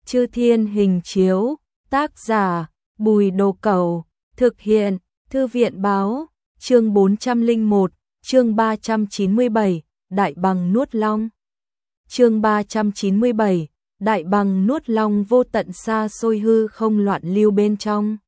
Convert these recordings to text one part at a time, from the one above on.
Chư Thiên Hình Chiếu, tác giả, Bùi Đồ Cẩu, thực hiện, Thư viện Báo, chương 401, chương 397, Đại Bằng Nuốt Long. Chương 397, Đại Bằng Nuốt Long. Vô tận xa xôi hư không loạn lưu bên trong.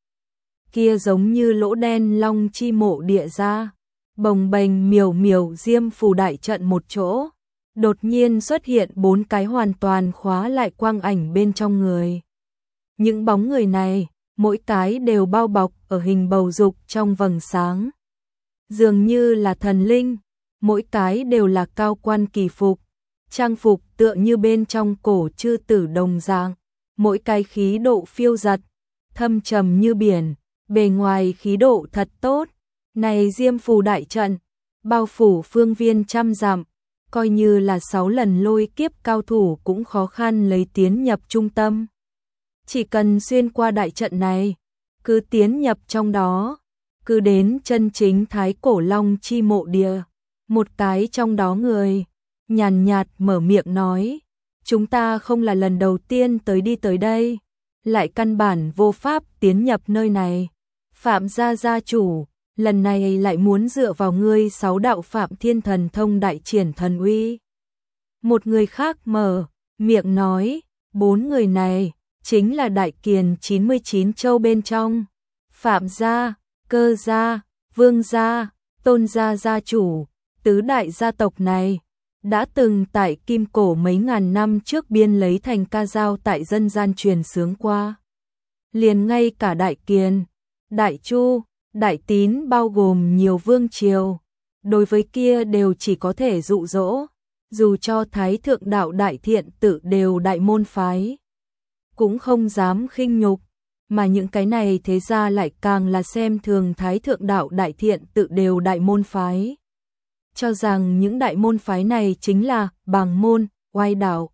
Kia giống như lỗ đen long chi mộ địa ra, bồng bềnh miểu miểu diêm phù đại trận một chỗ. Đột nhiên xuất hiện 4 cái hoàn toàn khóa lại quang ảnh bên trong người. Những bóng người này, mỗi cái đều bao bọc ở hình bầu dục trong vầng sáng. Dường như là thần linh, mỗi cái đều là cao quan kỳ phục, trang phục tựa như bên trong cổ chư tử đồng dạng, mỗi cái khí độ phiêu dật, thâm trầm như biển, bề ngoài khí độ thật tốt. Này diêm phù đại trận, bao phủ phương viên trăm dặm, coi như là 6 lần lôi kiếp cao thủ cũng khó khăn lấy tiến nhập trung tâm. Chỉ cần xuyên qua đại trận này, cứ tiến nhập trong đó, cứ đến chân chính thái cổ long chi mộ địa. Một cái trong đó người, nhàn nhạt mở miệng nói, chúng ta không là lần đầu tiên tới đây, lại căn bản vô pháp tiến nhập nơi này. Phạm gia gia chủ, lần này lại muốn dựa vào ngươi 6 đạo Phạm Thiên Thần Thông đại triển thần uy. Một người khác mở miệng nói, 4 người này chính là đại kiền 99 châu bên trong, Phạm gia, Cơ gia, Vương gia, Tôn gia gia chủ, tứ đại gia tộc này đã từng tại Kim Cổ mấy ngàn năm trước biên lấy thành ca dao tại dân gian truyền sướng qua. Liền ngay cả Đại Kiền, Đại Chu, Đại Tín bao gồm nhiều vương triều, đối với kia đều chỉ có thể dụ dỗ, dù cho Thái Thượng Đạo Đại Thiện Tự đều đại môn phái, cũng không dám khinh nhục, mà những cái này thế ra lại càng là xem thường Thái Thượng Đạo Đại Thiện Tự đều đại môn phái. Cho rằng những đại môn phái này chính là bàng môn, oai đạo.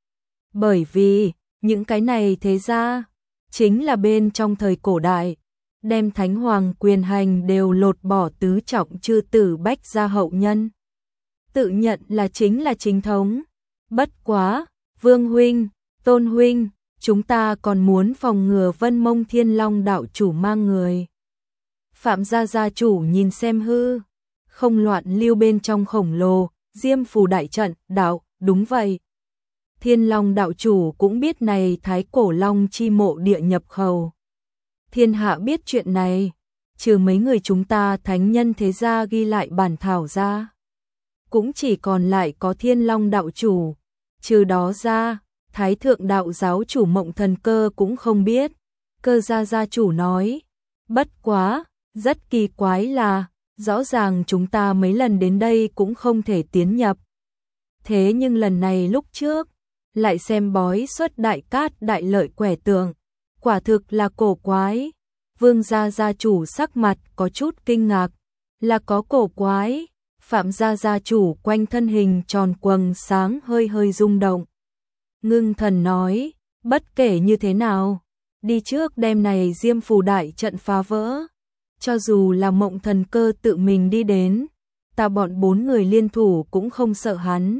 Bởi vì, những cái này thế ra, chính là bên trong thời cổ đại, đem thánh hoàng quyền hành đều lột bỏ tứ trọng chư tử bách gia hậu nhân. Tự nhận là chính thống. Bất quá, Vương huynh, Tôn huynh, chúng ta còn muốn phòng ngừa Vân Mông Thiên Long đạo chủ mang người. Phạm gia gia chủ nhìn xem hư không loạn lưu bên trong khổng lồ, diêm phù đại trận, đạo, đúng vậy. Thiên Long đạo chủ cũng biết này thái cổ long chi mộ địa nhập khẩu. Thiên hạ biết chuyện này, trừ mấy người chúng ta thánh nhân thế gia ghi lại bản thảo ra. Cũng chỉ còn lại có Thiên Long đạo chủ, trừ đó ra, Thái Thượng Đạo giáo chủ Mộng Thần Cơ cũng không biết. Cơ gia gia chủ nói, bất quá, rất kỳ quái là, rõ ràng chúng ta mấy lần đến đây cũng không thể tiến nhập. Thế nhưng lần này lúc trước, lại xem bói xuất đại cát đại lợi quẻ tượng, quả thực là cổ quái. Vương gia gia chủ sắc mặt có chút kinh ngạc, là có cổ quái. Phạm gia gia chủ quanh thân hình tròn quầng sáng hơi hơi rung động. Ngưng thần nói, bất kể như thế nào, đi trước đêm này diêm phù đại trận phá vỡ. Cho dù là Mộng Thần Cơ tự mình đi đến, ta bọn 4 người liên thủ cũng không sợ hắn.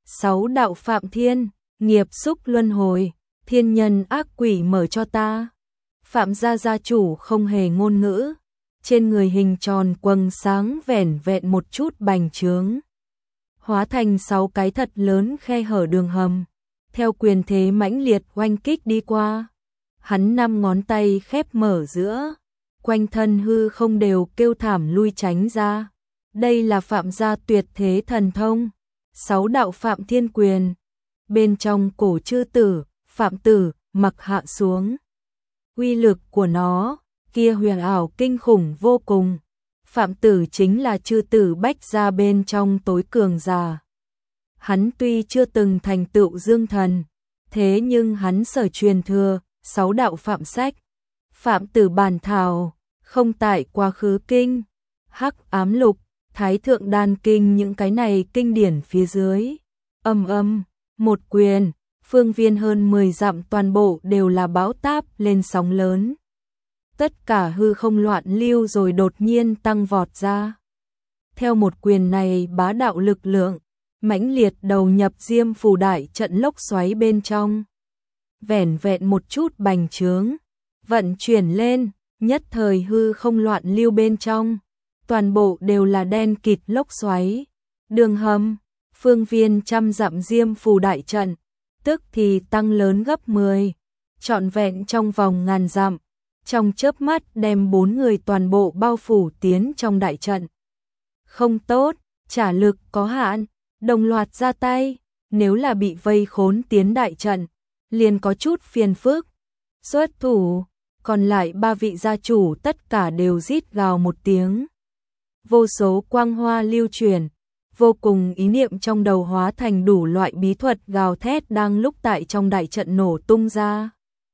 6 đạo Phạm Thiên, nghiệp xúc luân hồi, thiên nhân ác quỷ mở cho ta. Phạm gia gia chủ không hề ngôn ngữ, trên người hình tròn quầng sáng vẻn vẹn một chút bành trướng, hóa thành 6 cái thật lớn khe hở đường hầm, theo quyền thế mãnh liệt oanh kích đi qua. Hắn 5 ngón tay khép mở giữa, quanh thân hư không đều kêu thảm lui tránh ra. Đây là Phạm gia tuyệt thế thần thông, 6 đạo Phạm Thiên quyền. Bên trong cổ chư tử, Phạm tử, mặc hạ xuống. Uy lực của nó, kia huyền ảo kinh khủng vô cùng. Phạm tử chính là chư tử bách gia bên trong tối cường giả. Hắn tuy chưa từng thành tựu dương thần, thế nhưng hắn sở truyền thừa, 6 đạo Phạm sách. Phạm tử bản thảo, không tại quá khứ kinh, hắc ám lục, thái thượng đan kinh những cái này kinh điển phía dưới. Một quyền, phương viên hơn 10 dặm toàn bộ đều là bão táp lên sóng lớn. Tất cả hư không loạn lưu rồi đột nhiên tăng vọt ra. Theo một quyền này bá đạo lực lượng, mãnh liệt đầu nhập diêm phù đại trận lốc xoáy bên trong. vẻn vẹn một chút bành trướng, vận chuyển lên, nhất thời hư không loạn lưu bên trong, toàn bộ đều là đen kịt lốc xoáy, đường hầm, phương viên trăm dặm diêm phù đại trận, tức thì tăng lớn gấp 10, trọn vẹn trong vòng ngàn dặm, trong chớp mắt đem 4 người toàn bộ bao phủ tiến trong đại trận. Không tốt, trả lực có hạn, đồng loạt ra tay, nếu là bị vây khốn tiến đại trận, liền có chút phiền phức. Xuất thủ, còn lại 3 vị gia chủ tất cả đều rít gào một tiếng. Vô số quang hoa lưu truyền, vô cùng ý niệm trong đầu hóa thành đủ loại bí thuật gào thét đang lúc tại trong đại trận nổ tung ra.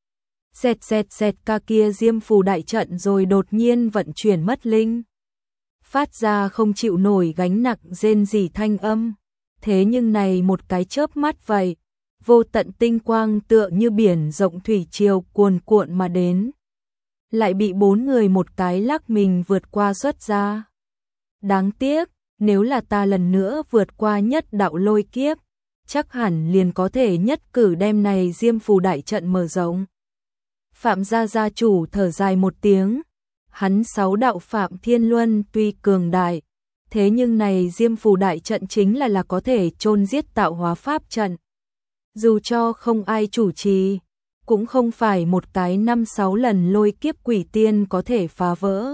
Xẹt xẹt xẹt ca kia diêm phù đại trận rồi đột nhiên vận chuyển mất linh. Phát ra không chịu nổi gánh nặng rên rỉ thanh âm. Thế nhưng này một cái chớp mắt vậy, vô tận tinh quang tựa như biển rộng thủy triều cuồn cuộn mà đến. Lại bị 4 người một cái lắc mình vượt qua xuất ra. Đáng tiếc, nếu là ta lần nữa vượt qua nhất đạo lôi kiếp, chắc hẳn liền có thể nhất cử đem này diêm phù đại trận mở rộng. Phạm gia chủ thở dài một tiếng, hắn 6 đạo Phạm Thiên Luân tuy cường đại, thế nhưng này diêm phù đại trận chính là có thể chôn giết tạo hóa pháp trận. Dù cho không ai chủ trì, cũng không phải một cái 5-6 lần lôi kiếp quỷ tiên có thể phá vỡ.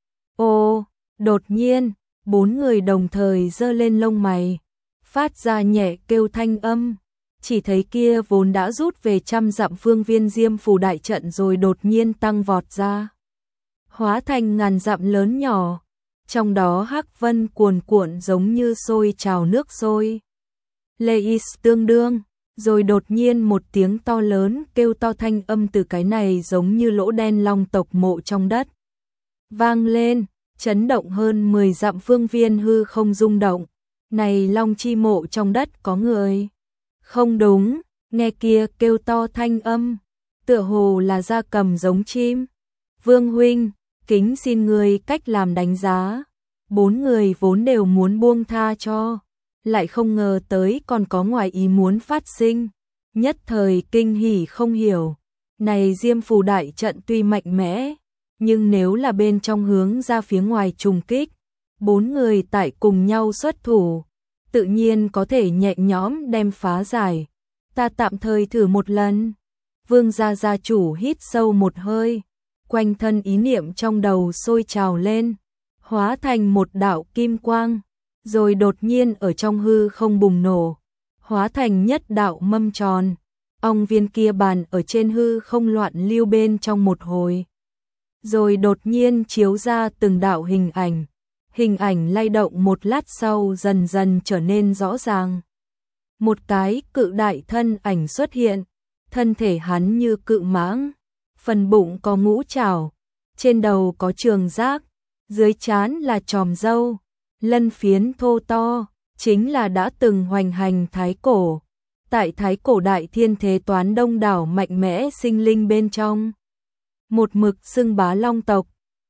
Ô, đột nhiên, 4 người đồng thời giơ lên lông mày, phát ra nhẹ kêu thanh âm, chỉ thấy kia vốn đã rút về trăm dặm phương viên diêm phù đại trận rồi đột nhiên tăng vọt ra. Hóa thành ngàn dặm lớn nhỏ, trong đó hắc vân cuồn cuộn giống như sôi trào nước sôi. Leis tương đương, rồi đột nhiên một tiếng to lớn kêu to thanh âm từ cái này giống như lỗ đen long tộc mộ trong đất. Vang lên, chấn động hơn 10 dặm phương viên hư không rung động. Này long chi mộ trong đất có người. Không đúng, nghe kia kêu to thanh âm, tựa hồ là gia cầm giống chim. Vương huynh, kính xin người cách làm đánh giá. 4 người vốn đều muốn buông tha cho, lại không ngờ tới còn có ngoài ý muốn phát sinh, nhất thời kinh hỉ không hiểu. Này diêm phù đại trận tuy mạnh mẽ, nhưng nếu là bên trong hướng ra phía ngoài trùng kích, 4 người tại cùng nhau xuất thủ, tự nhiên có thể nhẹ nhõm đem phá giải. Ta tạm thời thử một lần. Vương gia chủ hít sâu một hơi, quanh thân ý niệm trong đầu sôi trào lên, hóa thành một đạo kim quang, rồi đột nhiên ở trong hư không bùng nổ, hóa thành nhất đạo mâm tròn. Ong viên kia bàn ở trên hư không loạn lưu bên trong một hồi, rồi đột nhiên chiếu ra từng đạo hình ảnh lay động một lát sau dần dần trở nên rõ ràng. Một cái cự đại thân ảnh xuất hiện, thân thể hắn như cự mãng, phần bụng có ngũ trảo, trên đầu có trường giác, dưới trán là chòm râu, lân phiến thô to, chính là đã từng hoành hành Thái Cổ. Tại Thái Cổ đại thiên thế toán đông đảo mạnh mẽ sinh linh bên trong. Một mực xưng bá long tộc.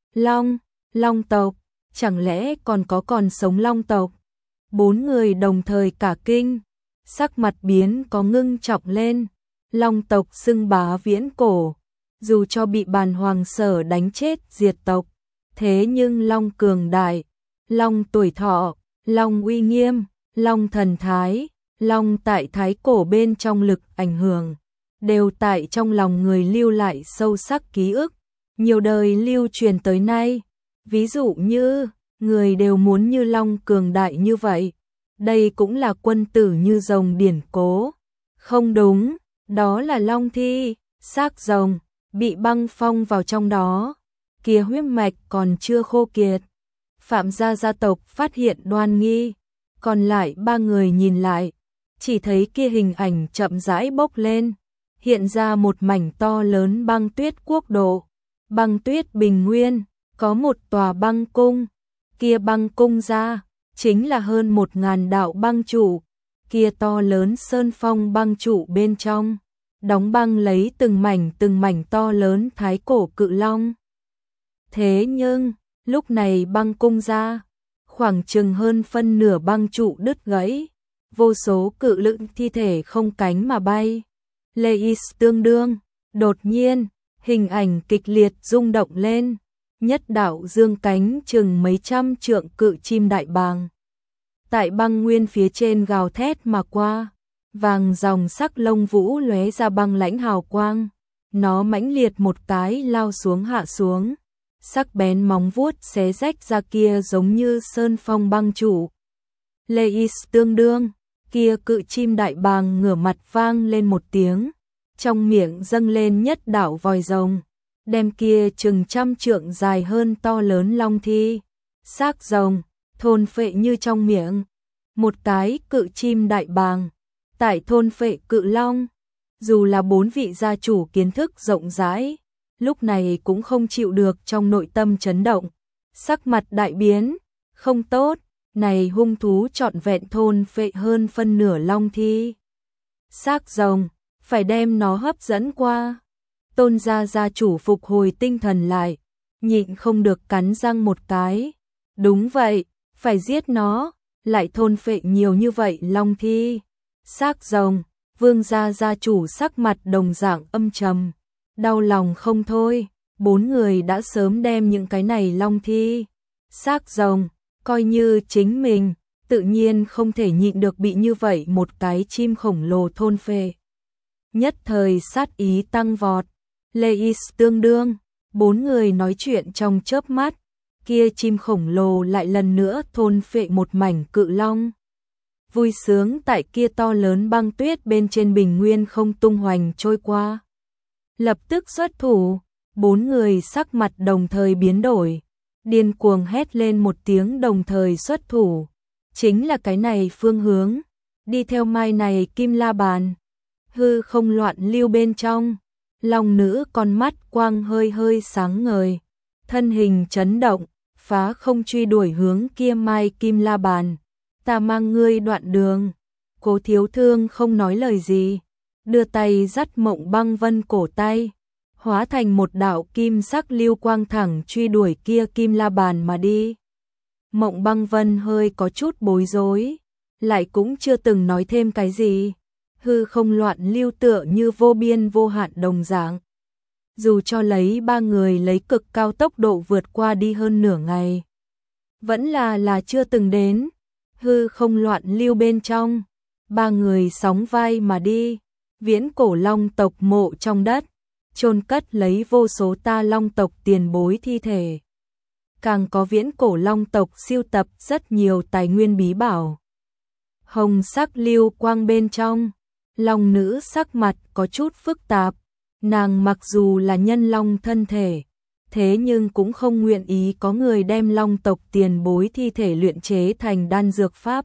Long tộc, chẳng lẽ còn sống long tộc? 4 người đồng thời cả kinh, sắc mặt biến có ngưng trọng lên. Long tộc xưng bá viễn cổ, dù cho bị bàn hoàng sở đánh chết diệt tộc, thế nhưng long cường đại, long tuổi thọ, long uy nghiêm, long thần thái, long tại Thái Cổ bên trong lực ảnh hưởng, đều tại trong lòng người lưu lại sâu sắc ký ức, nhiều đời lưu truyền tới nay. Ví dụ như, người đều muốn như long cường đại như vậy, đây cũng là quân tử như rồng điển cố. Không đúng, đó là long thi, xác rồng, bị băng phong vào trong đó, kia huyết mạch còn chưa khô kiệt. Phạm gia tộc phát hiện đoan nghi, còn lại 3 người nhìn lại, chỉ thấy kia hình ảnh chậm rãi bốc lên, hiện ra một mảnh to lớn băng tuyết quốc độ, băng tuyết bình nguyên, có một tòa băng cung, kia băng cung ra, chính là hơn 1000 đạo băng trụ, kia to lớn sơn phong băng trụ bên trong, đóng băng lấy từng mảnh to lớn Thái Cổ cự long. Thế nhưng, lúc này băng cung ra, khoảng chừng hơn phân nửa băng trụ đứt gãy, vô số cự lượng thi thể không cánh mà bay, Leis tương đương, đột nhiên, hình ảnh kịch liệt rung động lên, nhất đạo dương cánh chừng mấy trăm trượng cự chim đại bàng. Tại băng nguyên phía trên gào thét mà qua, vàng dòng sắc lông vũ lóe ra băng lãnh hào quang, nó mãnh liệt một cái lao xuống hạ xuống, sắc bén móng vuốt xé rách ra kia giống như sơn phong băng trụ. Leis tương đương, kia cự chim đại bàng ngửa mặt vang lên một tiếng, trong miệng dâng lên nhất đạo vòi rồng, đem kia chừng trăm trượng dài hơn to lớn long thi, xác rồng, thôn phệ như trong miệng. Một cái cự chim đại bàng, tại thôn phệ cự long, dù là 4 vị gia chủ kiến thức rộng rãi, lúc này cũng không chịu được trong nội tâm chấn động, sắc mặt đại biến, không tốt, này hung thú trọn vẹn thôn phệ hơn phân nửa long thi. Xác rồng, phải đem nó hấp dẫn qua. Tôn gia chủ phục hồi tinh thần lại, nhịn không được cắn răng một cái. Đúng vậy, phải giết nó, lại thôn phệ nhiều như vậy long thi. Xác rồng, Vương gia chủ sắc mặt đồng dạng âm trầm, đau lòng không thôi, 4 người đã sớm đem những cái này long thi. Xác rồng, coi như chính mình, tự nhiên không thể nhịn được bị như vậy một cái chim khổng lồ thôn phệ. Nhất thời sát ý tăng vọt, Leis tương đương, 4 người nói chuyện trong chớp mắt, kia chim khổng lồ lại lần nữa thôn phệ một mảnh cự long. Vui sướng tại kia to lớn băng tuyết bên trên bình nguyên không tung hoành trôi qua. Lập tức xuất thủ, 4 người sắc mặt đồng thời biến đổi, điên cuồng hét lên một tiếng đồng thời xuất thủ. Chính là cái này phương hướng, đi theo mai này kim la bàn. Hư không loạn lưu bên trong, long nữ con mắt quang hơi hơi sáng ngời, thân hình chấn động, phá không truy đuổi hướng kia mai kim la bàn. Ta mang ngươi đoạn đường. Cố Thiếu Thương không nói lời gì, đưa tay dắt Mộng Băng Vân cổ tay, hóa thành một đạo kim sắc lưu quang thẳng truy đuổi kia kim la bàn mà đi. Mộng Băng Vân hơi có chút bối rối, lại cũng chưa từng nói thêm cái gì. Hư không loạn lưu tựa như vô biên vô hạn đồng dạng. Dù cho lấy 3 người lấy cực cao tốc độ vượt qua đi hơn nửa ngày, vẫn là chưa từng đến. Hư không loạn lưu bên trong, 3 người sóng vai mà đi, viễn cổ long tộc mộ trong đất, chôn cất lấy vô số ta long tộc tiền bối thi thể. Càng có viễn cổ long tộc siêu tập rất nhiều tài nguyên bí bảo. Hồng sắc lưu quang bên trong, long nữ sắc mặt có chút phức tạp, nàng mặc dù là nhân long thân thể, thế nhưng cũng không nguyện ý có người đem long tộc tiền bối thi thể luyện chế thành đan dược pháp.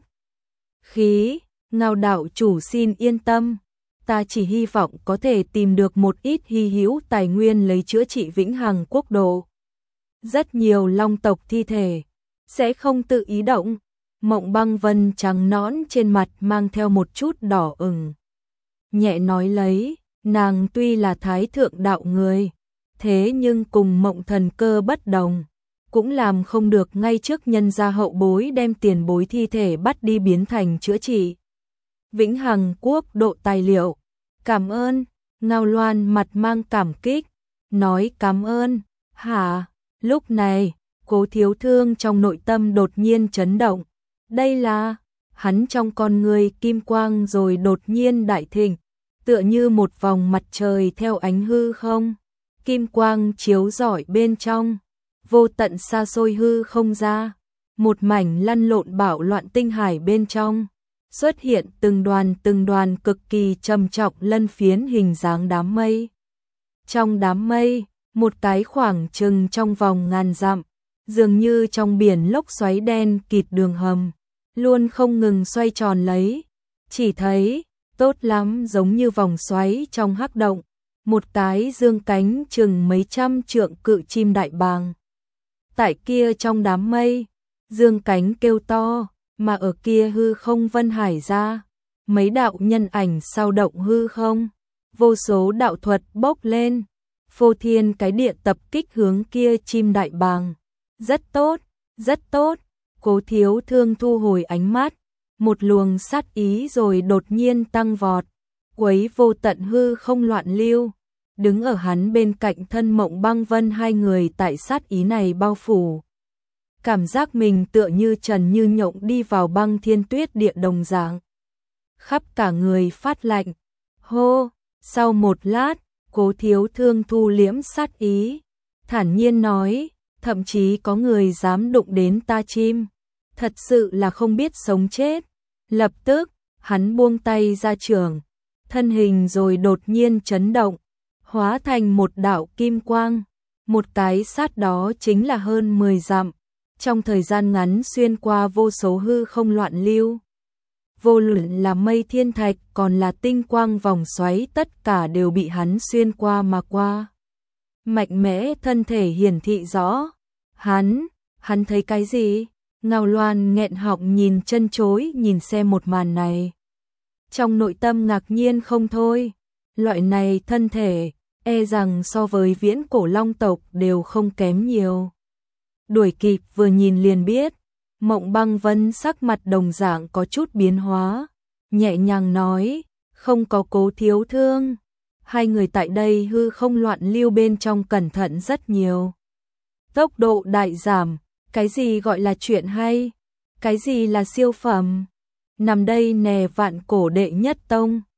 Khí, Ngao đạo chủ xin yên tâm, ta chỉ hy vọng có thể tìm được một ít hy hữu tài nguyên lấy chữa trị vĩnh hằng quốc độ. Rất nhiều long tộc thi thể, sẽ không tự ý động. Mộng Băng Vân trắng nõn trên mặt mang theo một chút đỏ ửng. Nhẹ nói lấy, nàng tuy là thái thượng đạo người, thế nhưng cùng Mộng Thần Cơ bất đồng, cũng làm không được ngay trước nhân gia hậu bối đem tiền bối thi thể bắt đi biến thành chữa trị vĩnh hằng quốc độ tài liệu. Cảm ơn. Ngao Loan mặt mang cảm kích, nói cảm ơn. Hả? Lúc này, Cố Thiếu Thương trong nội tâm đột nhiên chấn động. Đây là, hắn trong con người kim quang rồi đột nhiên đại thịnh, tựa như một vòng mặt trời theo ánh hư không. Kim quang chiếu rọi bên trong, vô tận xa xôi hư không ra, một mảnh lăn lộn bạo loạn tinh hải bên trong, xuất hiện từng đoàn cực kỳ trầm trọng lân phiến hình dáng đám mây. Trong đám mây, một cái khoảng chừng trong vòng ngàn dặm, dường như trong biển lốc xoáy đen kịt đường hầm, luôn không ngừng xoay tròn lấy. Chỉ thấy, tốt lắm giống như vòng xoáy trong hắc động, một cái dương cánh chừng mấy trăm trượng cự chim đại bàng. Tại kia trong đám mây, dương cánh kêu to, mà ở kia hư không vân hải ra, mấy đạo nhân ảnh sao động hư không, vô số đạo thuật bốc lên, phô thiên cái địa tập kích hướng kia chim đại bàng. Rất tốt, rất tốt. Cố Thiếu Thương thu hồi ánh mắt, một luồng sát ý rồi đột nhiên tăng vọt. quấy vô tận hư không loạn lưu. Đứng ở hắn bên cạnh thân Mộng Băng Vân, hai người tại sát ý này bao phủ. Cảm giác mình tựa như trần như nhộng đi vào băng thiên tuyết địa đồng dạng. Khắp cả người phát lạnh. Hô, sau một lát, Cố Thiếu Thương thu liễm sát ý, thản nhiên nói, thậm chí có người dám đụng đến ta chim, thật sự là không biết sống chết. Lập tức, hắn buông tay ra trường, thân hình rồi đột nhiên chấn động, hóa thành một đạo kim quang, một cái sát đó chính là hơn 10 dặm, trong thời gian ngắn xuyên qua vô số hư không loạn lưu. Vô luận là mây thiên thạch còn là tinh quang vòng xoáy, tất cả đều bị hắn xuyên qua mà qua. Mạnh mẽ thân thể hiển thị rõ. Hắn thấy cái gì? Ngao Loan nghẹn họng nhìn chân chối nhìn xem một màn này. Trong nội tâm ngạc nhiên không thôi. Loại này thân thể, e rằng so với viễn cổ long tộc đều không kém nhiều. Đuổi kịp vừa nhìn liền biết. Mộng Băng Vân sắc mặt đồng dạng có chút biến hóa, nhẹ nhàng nói, không có Cố Thiếu Thương. Hai người tại đây hư không loạn lưu bên trong cẩn thận rất nhiều. Tốc độ đại giảm, cái gì gọi là chuyện hay, cái gì là siêu phẩm. Nằm đây nè vạn cổ đệ nhất tông,